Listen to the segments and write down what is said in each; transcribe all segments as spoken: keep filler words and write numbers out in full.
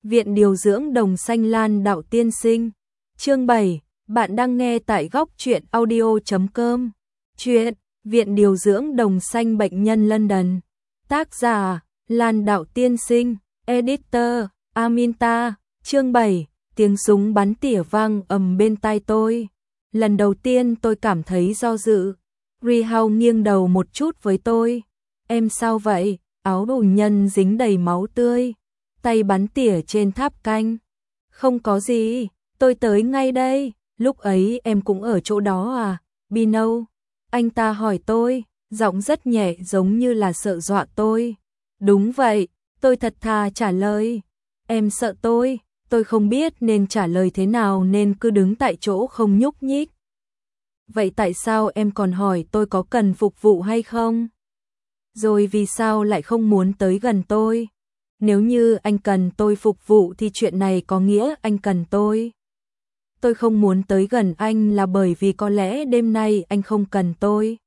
Viện điều dưỡng Đồng Xanh Lan Đạo tiên sinh. Chương bảy, bạn đang nghe tại góc truyện audio chấm com. Chuyện Viện điều dưỡng Đồng Xanh bệnh nhân London. Tác giả Lan Đạo tiên sinh, editor Aminta. Chương bảy, tiếng súng bắn tỉa vang ầm bên tai tôi. Lần đầu tiên tôi cảm thấy do dự. Rihao nghiêng đầu một chút với tôi. Em sao vậy? Áo tù nhân dính đầy máu tươi, tay bắn tỉa trên tháp canh. Không có gì, tôi tới ngay đây. Lúc ấy em cũng ở chỗ đó à, Bino? Anh ta hỏi tôi, giọng rất nhẹ giống như là sợ dọa tôi. Đúng vậy, tôi thật thà trả lời. Em sợ tôi, tôi không biết nên trả lời thế nào nên cứ đứng tại chỗ không nhúc nhích. Vậy tại sao em còn hỏi tôi có cần phục vụ hay không? Rồi vì sao lại không muốn tới gần tôi? Nếu như anh cần tôi phục vụ thì chuyện này có nghĩa anh cần tôi. Tôi không muốn tới gần anh là bởi vì có lẽ đêm nay anh không cần tôi.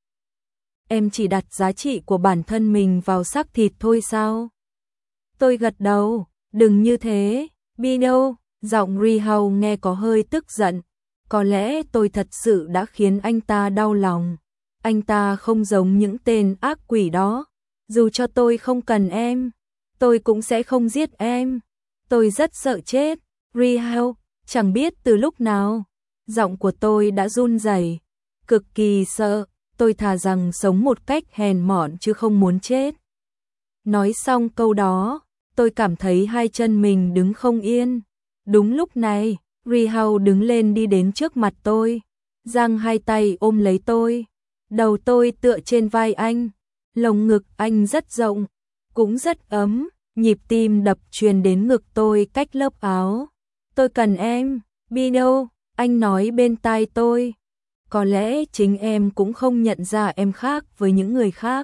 Em chỉ đặt giá trị của bản thân mình vào xác thịt thôi sao? Tôi gật đầu, đừng như thế, Bino. Giọng Rihao nghe có hơi tức giận. Có lẽ tôi thật sự đã khiến anh ta đau lòng. Anh ta không giống những tên ác quỷ đó. Dù cho tôi không cần em, tôi cũng sẽ không giết em. Tôi rất sợ chết. Rihao, chẳng biết từ lúc nào, giọng của tôi đã run rẩy, cực kỳ sợ. Tôi thà rằng sống một cách hèn mọn chứ không muốn chết. Nói xong câu đó, tôi cảm thấy hai chân mình đứng không yên. Đúng lúc này, Rihao đứng lên đi đến trước mặt tôi, giang hai tay ôm lấy tôi. Đầu tôi tựa trên vai anh, lồng ngực anh rất rộng, cũng rất ấm, nhịp tim đập truyền đến ngực tôi cách lớp áo. Tôi cần em, Bino, anh nói bên tai tôi. Có lẽ chính em cũng không nhận ra em khác với những người khác.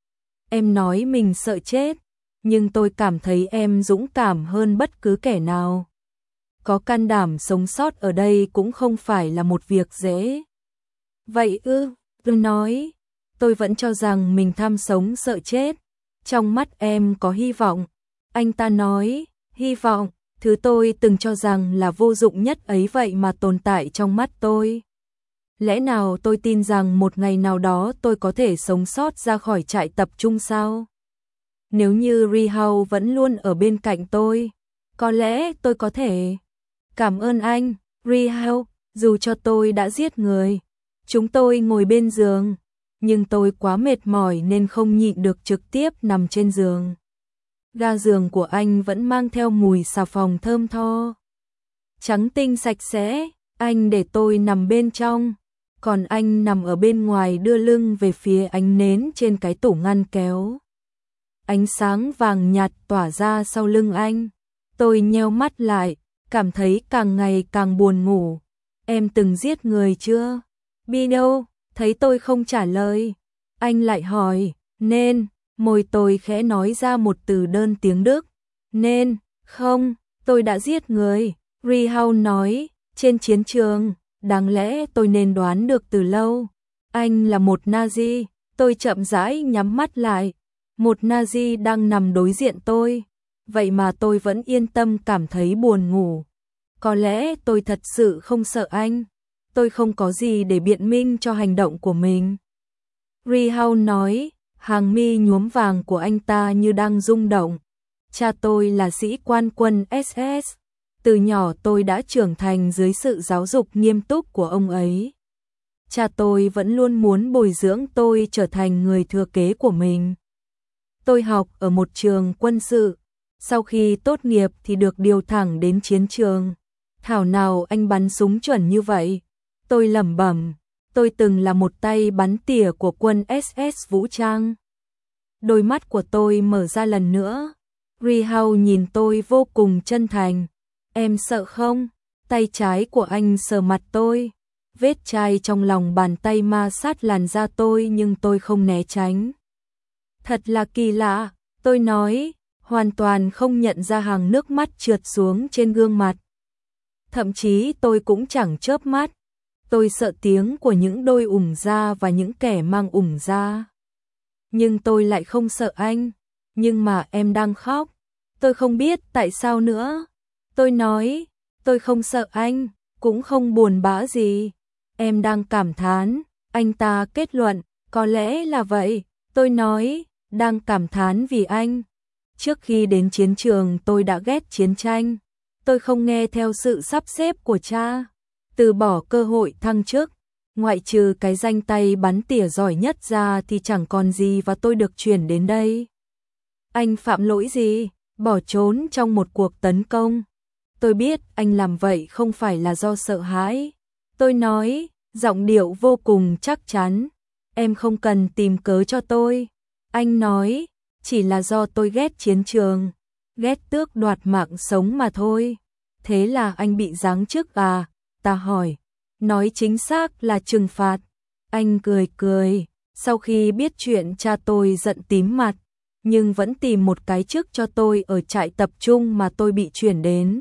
Em nói mình sợ chết, nhưng tôi cảm thấy em dũng cảm hơn bất cứ kẻ nào. Có can đảm sống sót ở đây cũng không phải là một việc dễ. Vậy ư? Tôi nói, tôi vẫn cho rằng mình tham sống sợ chết. Trong mắt em có hy vọng. Anh ta nói, hy vọng, thứ tôi từng cho rằng là vô dụng nhất ấy vậy mà tồn tại trong mắt tôi. Lẽ nào tôi tin rằng một ngày nào đó tôi có thể sống sót ra khỏi trại tập trung sao? Nếu như Rihao vẫn luôn ở bên cạnh tôi, có lẽ tôi có thể. Cảm ơn anh, Rihao, dù cho tôi đã giết người. Chúng tôi ngồi bên giường, nhưng tôi quá mệt mỏi nên không nhịn được trực tiếp nằm trên giường. Ga giường của anh vẫn mang theo mùi xà phòng thơm tho. Trắng tinh sạch sẽ, anh để tôi nằm bên trong, còn anh nằm ở bên ngoài đưa lưng về phía ánh nến trên cái tủ ngăn kéo. Ánh sáng vàng nhạt tỏa ra sau lưng anh. Tôi nheo mắt lại, cảm thấy càng ngày càng buồn ngủ. Em từng giết người chưa? Bino, thấy tôi không trả lời, anh lại hỏi, nên, môi tôi khẽ nói ra một từ đơn tiếng Đức. Nên, không, tôi đã giết người, Rihao nói, trên chiến trường, đáng lẽ tôi nên đoán được từ lâu. Anh là một Nazi, tôi chậm rãi nhắm mắt lại, một Nazi đang nằm đối diện tôi, vậy mà tôi vẫn yên tâm cảm thấy buồn ngủ. Có lẽ tôi thật sự không sợ anh. Tôi không có gì để biện minh cho hành động của mình. Rihao nói, hàng mi nhuốm vàng của anh ta như đang rung động. Cha tôi là sĩ quan quân ét ét. Từ nhỏ tôi đã trưởng thành dưới sự giáo dục nghiêm túc của ông ấy. Cha tôi vẫn luôn muốn bồi dưỡng tôi trở thành người thừa kế của mình. Tôi học ở một trường quân sự. Sau khi tốt nghiệp thì được điều thẳng đến chiến trường. Thảo nào anh bắn súng chuẩn như vậy? Tôi lẩm bẩm, tôi từng là một tay bắn tỉa của quân ét ét vũ trang. Đôi mắt của tôi mở ra lần nữa. Rihao nhìn tôi vô cùng chân thành. Em sợ không? Tay trái của anh sờ mặt tôi. Vết chai trong lòng bàn tay ma sát làn da tôi nhưng tôi không né tránh. Thật là kỳ lạ, tôi nói, hoàn toàn không nhận ra hàng nước mắt trượt xuống trên gương mặt. Thậm chí tôi cũng chẳng chớp mắt. Tôi sợ tiếng của những đôi ủng da và những kẻ mang ủng da. Nhưng tôi lại không sợ anh. Nhưng mà em đang khóc. Tôi không biết tại sao nữa. Tôi nói, tôi không sợ anh, cũng không buồn bã gì. Em đang cảm thán, anh ta kết luận, có lẽ là vậy. Tôi nói, đang cảm thán vì anh. Trước khi đến chiến trường tôi đã ghét chiến tranh. Tôi không nghe theo sự sắp xếp của cha, từ bỏ cơ hội thăng chức. Ngoại trừ cái danh tay bắn tỉa giỏi nhất ra thì chẳng còn gì và tôi được chuyển đến đây. Anh phạm lỗi gì? Bỏ trốn trong một cuộc tấn công. Tôi biết anh làm vậy không phải là do sợ hãi. Tôi nói, giọng điệu vô cùng chắc chắn. Em không cần tìm cớ cho tôi. Anh nói, chỉ là do tôi ghét chiến trường, ghét tước đoạt mạng sống mà thôi. Thế là anh bị giáng chức à? Ta hỏi. Nói chính xác là trừng phạt. Anh cười cười, sau khi biết chuyện cha tôi giận tím mặt, nhưng vẫn tìm một cái chức cho tôi ở trại tập trung mà tôi bị chuyển đến.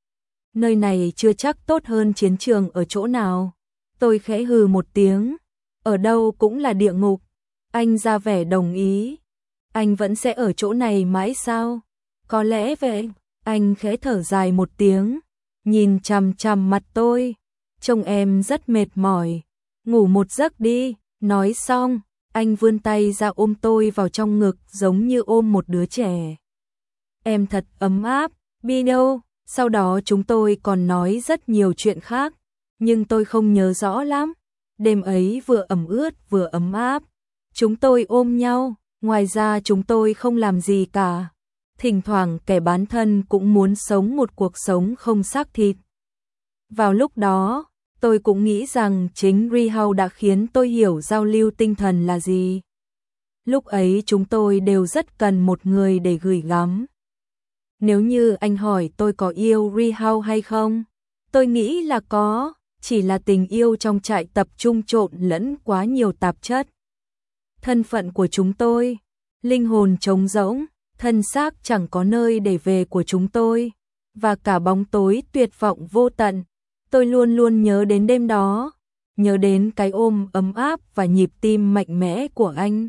Nơi này chưa chắc tốt hơn chiến trường ở chỗ nào. Tôi khẽ hừ một tiếng. Ở đâu cũng là địa ngục. Anh ra vẻ đồng ý. Anh vẫn sẽ ở chỗ này mãi sao? Có lẽ vậy. Anh khẽ thở dài một tiếng, nhìn chằm chằm mặt tôi. Trông em rất mệt mỏi. Ngủ một giấc đi. Nói xong, anh vươn tay ra ôm tôi vào trong ngực giống như ôm một đứa trẻ. Em thật ấm áp, Bino. Sau đó chúng tôi còn nói rất nhiều chuyện khác, nhưng tôi không nhớ rõ lắm. Đêm ấy vừa ẩm ướt vừa ấm áp. Chúng tôi ôm nhau, ngoài ra chúng tôi không làm gì cả. Thỉnh thoảng kẻ bán thân cũng muốn sống một cuộc sống không xác thịt. Vào lúc đó, tôi cũng nghĩ rằng chính Rihao đã khiến tôi hiểu giao lưu tinh thần là gì. Lúc ấy chúng tôi đều rất cần một người để gửi gắm. Nếu như anh hỏi tôi có yêu Rihao hay không, tôi nghĩ là có, chỉ là tình yêu trong trại tập trung trộn lẫn quá nhiều tạp chất. Thân phận của chúng tôi, linh hồn trống rỗng, thân xác chẳng có nơi để về của chúng tôi, và cả bóng tối tuyệt vọng vô tận. Tôi luôn luôn nhớ đến đêm đó, nhớ đến cái ôm ấm áp và nhịp tim mạnh mẽ của anh.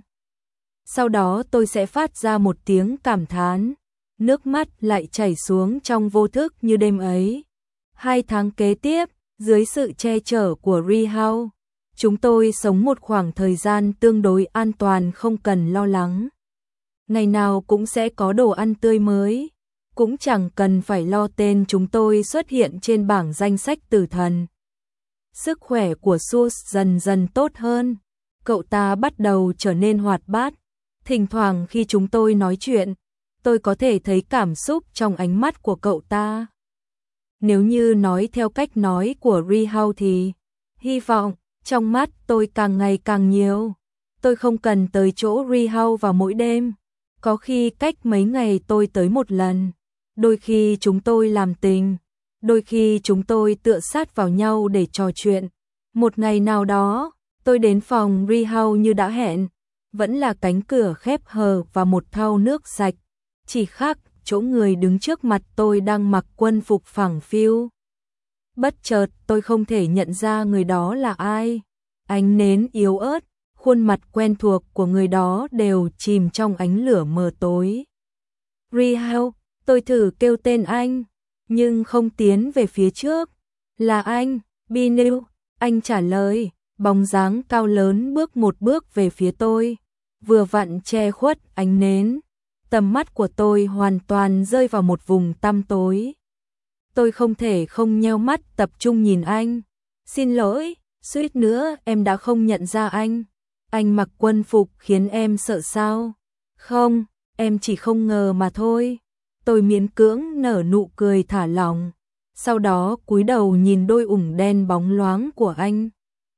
Sau đó tôi sẽ phát ra một tiếng cảm thán, nước mắt lại chảy xuống trong vô thức như đêm ấy. Hai tháng kế tiếp, dưới sự che chở của Rihao, chúng tôi sống một khoảng thời gian tương đối an toàn không cần lo lắng. Ngày nào cũng sẽ có đồ ăn tươi mới, cũng chẳng cần phải lo tên chúng tôi xuất hiện trên bảng danh sách tử thần. Sức khỏe của Sus dần dần tốt hơn, cậu ta bắt đầu trở nên hoạt bát. Thỉnh thoảng khi chúng tôi nói chuyện, tôi có thể thấy cảm xúc trong ánh mắt của cậu ta. Nếu như nói theo cách nói của Rihao thì, hy vọng trong mắt tôi càng ngày càng nhiều. Tôi không cần tới chỗ Rihao vào mỗi đêm, có khi cách mấy ngày tôi tới một lần. Đôi khi chúng tôi làm tình, đôi khi chúng tôi tựa sát vào nhau để trò chuyện. Một ngày nào đó, tôi đến phòng Rihao như đã hẹn, vẫn là cánh cửa khép hờ và một thau nước sạch. Chỉ khác chỗ người đứng trước mặt tôi đang mặc quân phục phẳng phiu. Bất chợt tôi không thể nhận ra người đó là ai. Ánh nến yếu ớt, khuôn mặt quen thuộc của người đó đều chìm trong ánh lửa mờ tối. Rihao, tôi thử kêu tên anh, nhưng không tiến về phía trước. Là anh, Binu, anh trả lời, bóng dáng cao lớn bước một bước về phía tôi, vừa vặn che khuất ánh nến. Tầm mắt của tôi hoàn toàn rơi vào một vùng tăm tối. Tôi không thể không nheo mắt tập trung nhìn anh. Xin lỗi, suýt nữa em đã không nhận ra anh. Anh mặc quân phục khiến em sợ sao? Không, em chỉ không ngờ mà thôi. Tôi miễn cưỡng nở nụ cười thả lỏng, sau đó cúi đầu nhìn đôi ủng đen bóng loáng của anh.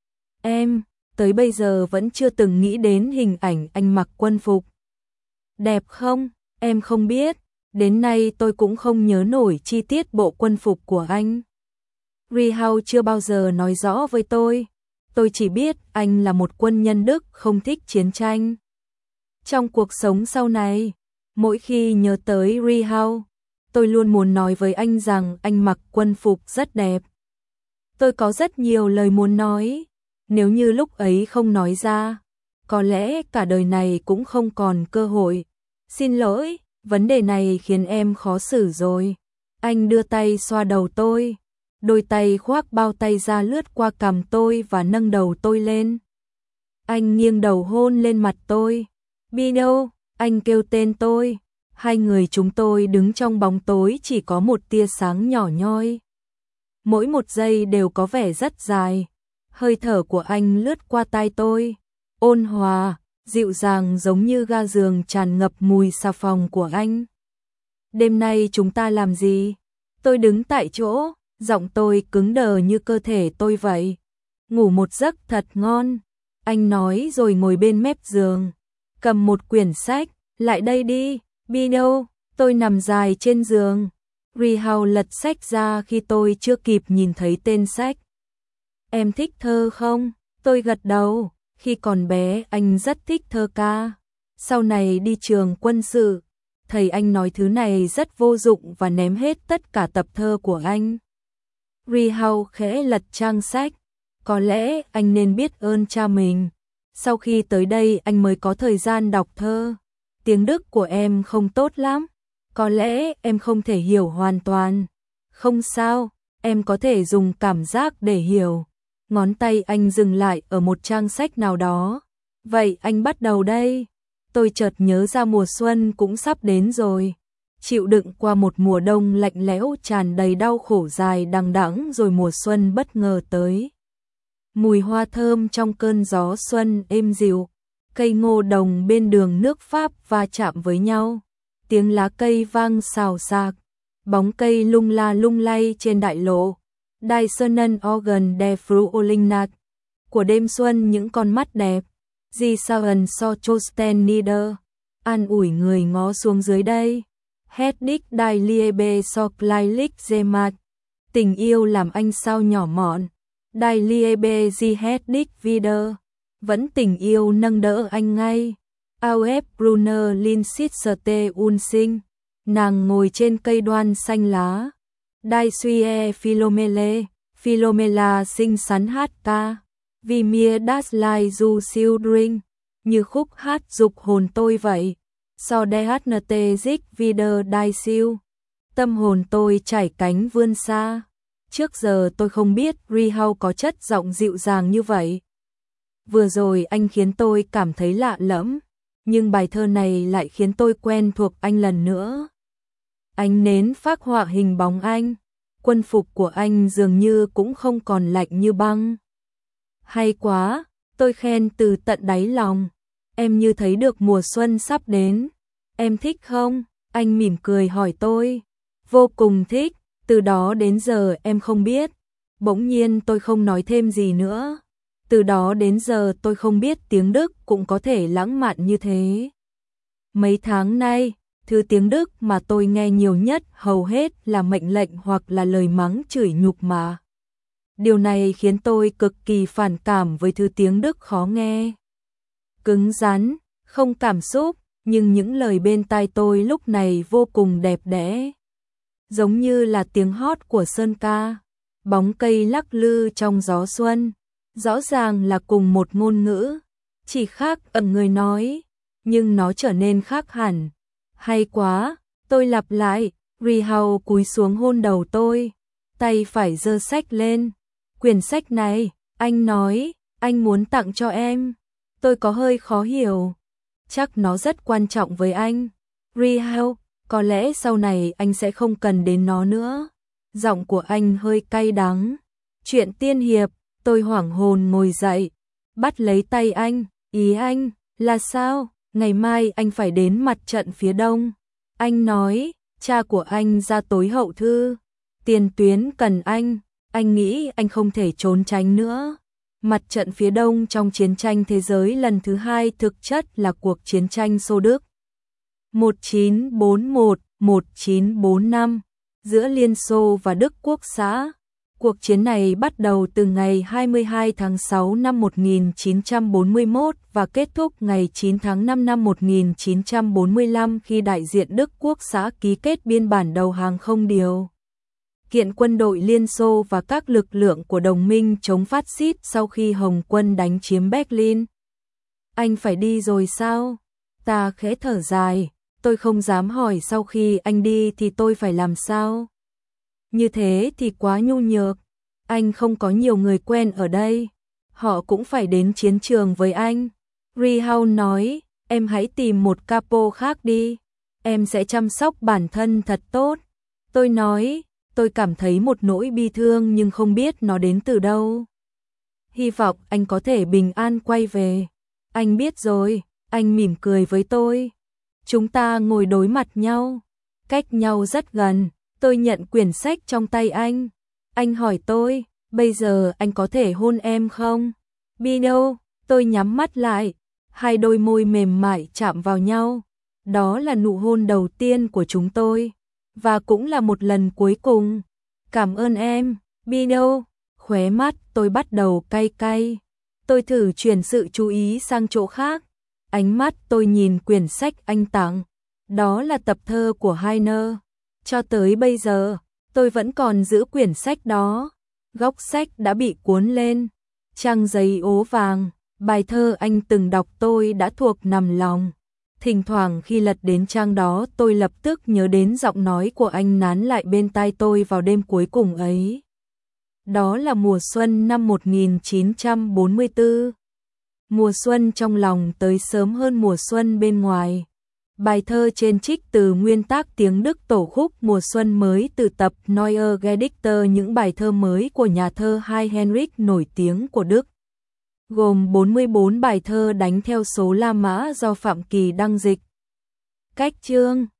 Em, tới bây giờ vẫn chưa từng nghĩ đến hình ảnh anh mặc quân phục. Đẹp không? Em không biết, đến nay tôi cũng không nhớ nổi chi tiết bộ quân phục của anh. Rihao chưa bao giờ nói rõ với tôi, tôi chỉ biết anh là một quân nhân Đức không thích chiến tranh. Trong cuộc sống sau này, mỗi khi nhớ tới Rihao, tôi luôn muốn nói với anh rằng anh mặc quân phục rất đẹp. Tôi có rất nhiều lời muốn nói, nếu như lúc ấy không nói ra, có lẽ cả đời này cũng không còn cơ hội. Xin lỗi, vấn đề này khiến em khó xử rồi. Anh đưa tay xoa đầu tôi, đôi tay khoác bao tay ra lướt qua cằm tôi và nâng đầu tôi lên. Anh nghiêng đầu hôn lên mặt tôi. Bino, anh kêu tên tôi. Hai người chúng tôi đứng trong bóng tối chỉ có một tia sáng nhỏ nhoi. Mỗi một giây đều có vẻ rất dài. Hơi thở của anh lướt qua tai tôi, ôn hòa, dịu dàng giống như ga giường tràn ngập mùi xà phòng của anh. Đêm nay chúng ta làm gì? Tôi đứng tại chỗ, giọng tôi cứng đờ như cơ thể tôi vậy. Ngủ một giấc thật ngon, anh nói rồi ngồi bên mép giường, cầm một quyển sách, lại đây đi, Bino. Tôi nằm dài trên giường. Rihao lật sách ra khi tôi chưa kịp nhìn thấy tên sách. Em thích thơ không? Tôi gật đầu. Khi còn bé anh rất thích thơ ca. Sau này đi trường quân sự, thầy anh nói thứ này rất vô dụng và ném hết tất cả tập thơ của anh. Rihao khẽ lật trang sách. Có lẽ anh nên biết ơn cha mình. Sau khi tới đây anh mới có thời gian đọc thơ. Tiếng Đức của em không tốt lắm. Có lẽ em không thể hiểu hoàn toàn. Không sao, em có thể dùng cảm giác để hiểu. Ngón tay anh dừng lại ở một trang sách nào đó. Vậy anh bắt đầu đây. Tôi chợt nhớ ra mùa xuân cũng sắp đến rồi. Chịu đựng qua một mùa đông lạnh lẽo tràn đầy đau khổ dài đằng đẵng rồi mùa xuân bất ngờ tới. Mùi hoa thơm trong cơn gió xuân êm dịu. Cây ngô đồng bên đường nước Pháp va chạm với nhau. Tiếng lá cây vang xào xạc. Bóng cây lung la lung lay trên đại lộ. Die Sonnen Organ der Frühlingsnacht. Của đêm xuân những con mắt đẹp. Die Sauen so Trosten nieder. An ủi người ngó xuống dưới đây. Hedwig die Liebe so kleidlich gemacht. Tình yêu làm anh sao nhỏ mọn. Die Liebe sie Hedwig wieder. Vẫn tình yêu nâng đỡ anh ngay. Auf Brunner Linsitste Unsing. Nàng ngồi trên cây đoan xanh lá. Die Suie Philomele. Philomela xinh xắn hát ca. Vì mir das Leid du Schildring. Như khúc hát dục hồn tôi vậy. So der Hatnete sich wieder die Siêu. Tâm hồn tôi chảy cánh vươn xa. Trước giờ tôi không biết Rihao có chất giọng dịu dàng như vậy. Vừa rồi anh khiến tôi cảm thấy lạ lẫm, nhưng bài thơ này lại khiến tôi quen thuộc anh lần nữa. Ánh nến phác họa hình bóng anh, quân phục của anh dường như cũng không còn lạnh như băng. Hay quá, tôi khen từ tận đáy lòng. Em như thấy được mùa xuân sắp đến. Em thích không? Anh mỉm cười hỏi tôi. Vô cùng thích, từ đó đến giờ em không biết. Bỗng nhiên tôi không nói thêm gì nữa. Từ đó đến giờ tôi không biết tiếng Đức cũng có thể lãng mạn như thế. Mấy tháng nay, thứ tiếng Đức mà tôi nghe nhiều nhất hầu hết là mệnh lệnh hoặc là lời mắng chửi nhục mà. Điều này khiến tôi cực kỳ phản cảm với thứ tiếng Đức khó nghe. Cứng rắn, không cảm xúc, nhưng những lời bên tai tôi lúc này vô cùng đẹp đẽ. Giống như là tiếng hót của sơn ca, bóng cây lắc lư trong gió xuân. Rõ ràng là cùng một ngôn ngữ, chỉ khác ở người nói, nhưng nó trở nên khác hẳn. Hay quá, tôi lặp lại. Rihao cúi xuống hôn đầu tôi, tay phải giơ sách lên. Quyển sách này, anh nói, anh muốn tặng cho em. Tôi có hơi khó hiểu. Chắc nó rất quan trọng với anh. Rihao, có lẽ sau này anh sẽ không cần đến nó nữa. Giọng của anh hơi cay đắng. Chuyện tiên hiệp. Tôi hoảng hồn ngồi dậy, bắt lấy tay anh. Ý anh là sao? Ngày mai anh phải đến mặt trận phía đông. Anh nói, cha của anh ra tối hậu thư. Tiền tuyến cần anh. Anh nghĩ anh không thể trốn tránh nữa. Mặt trận phía đông trong chiến tranh thế giới lần thứ hai thực chất là cuộc chiến tranh Xô Đức. một nghìn chín trăm bốn mươi mốt đến một nghìn chín trăm bốn mươi lăm giữa Liên Xô và Đức Quốc xã. Cuộc chiến này bắt đầu từ ngày hai mươi hai tháng sáu năm một nghìn chín trăm bốn mươi mốt và kết thúc ngày chín tháng năm năm một nghìn chín trăm bốn mươi lăm khi đại diện Đức Quốc xã ký kết biên bản đầu hàng không điều kiện quân đội Liên Xô và các lực lượng của đồng minh chống phát xít sau khi Hồng quân đánh chiếm Berlin. Anh phải đi rồi sao? Ta khẽ thở dài, tôi không dám hỏi sau khi anh đi thì tôi phải làm sao? Như thế thì quá nhu nhược. Anh không có nhiều người quen ở đây. Họ cũng phải đến chiến trường với anh. Rihao nói, em hãy tìm một capo khác đi. Em sẽ chăm sóc bản thân thật tốt. Tôi nói, tôi cảm thấy một nỗi bi thương nhưng không biết nó đến từ đâu. Hy vọng anh có thể bình an quay về. Anh biết rồi, anh mỉm cười với tôi. Chúng ta ngồi đối mặt nhau, cách nhau rất gần. Tôi nhận quyển sách trong tay anh. Anh hỏi tôi, bây giờ anh có thể hôn em không? Bino, tôi nhắm mắt lại. Hai đôi môi mềm mại chạm vào nhau. Đó là nụ hôn đầu tiên của chúng tôi. Và cũng là một lần cuối cùng. Cảm ơn em, Bino. Khóe mắt tôi bắt đầu cay cay. Tôi thử chuyển sự chú ý sang chỗ khác. Ánh mắt tôi nhìn quyển sách anh tặng. Đó là tập thơ của Heine. Cho tới bây giờ, tôi vẫn còn giữ quyển sách đó. Góc sách đã bị cuốn lên. Trang giấy ố vàng, bài thơ anh từng đọc tôi đã thuộc nằm lòng. Thỉnh thoảng khi lật đến trang đó tôi lập tức nhớ đến giọng nói của anh nán lại bên tai tôi vào đêm cuối cùng ấy. Đó là mùa xuân năm một nghìn chín trăm bốn mươi tư. Mùa xuân trong lòng tới sớm hơn mùa xuân bên ngoài. Bài thơ trên trích từ nguyên tác tiếng Đức tổ khúc mùa xuân mới từ tập Neue Gedichte, những bài thơ mới của nhà thơ Hai Henrik nổi tiếng của Đức. Gồm bốn mươi bốn bài thơ đánh theo số La Mã do Phạm Kỳ đăng dịch. Cách chương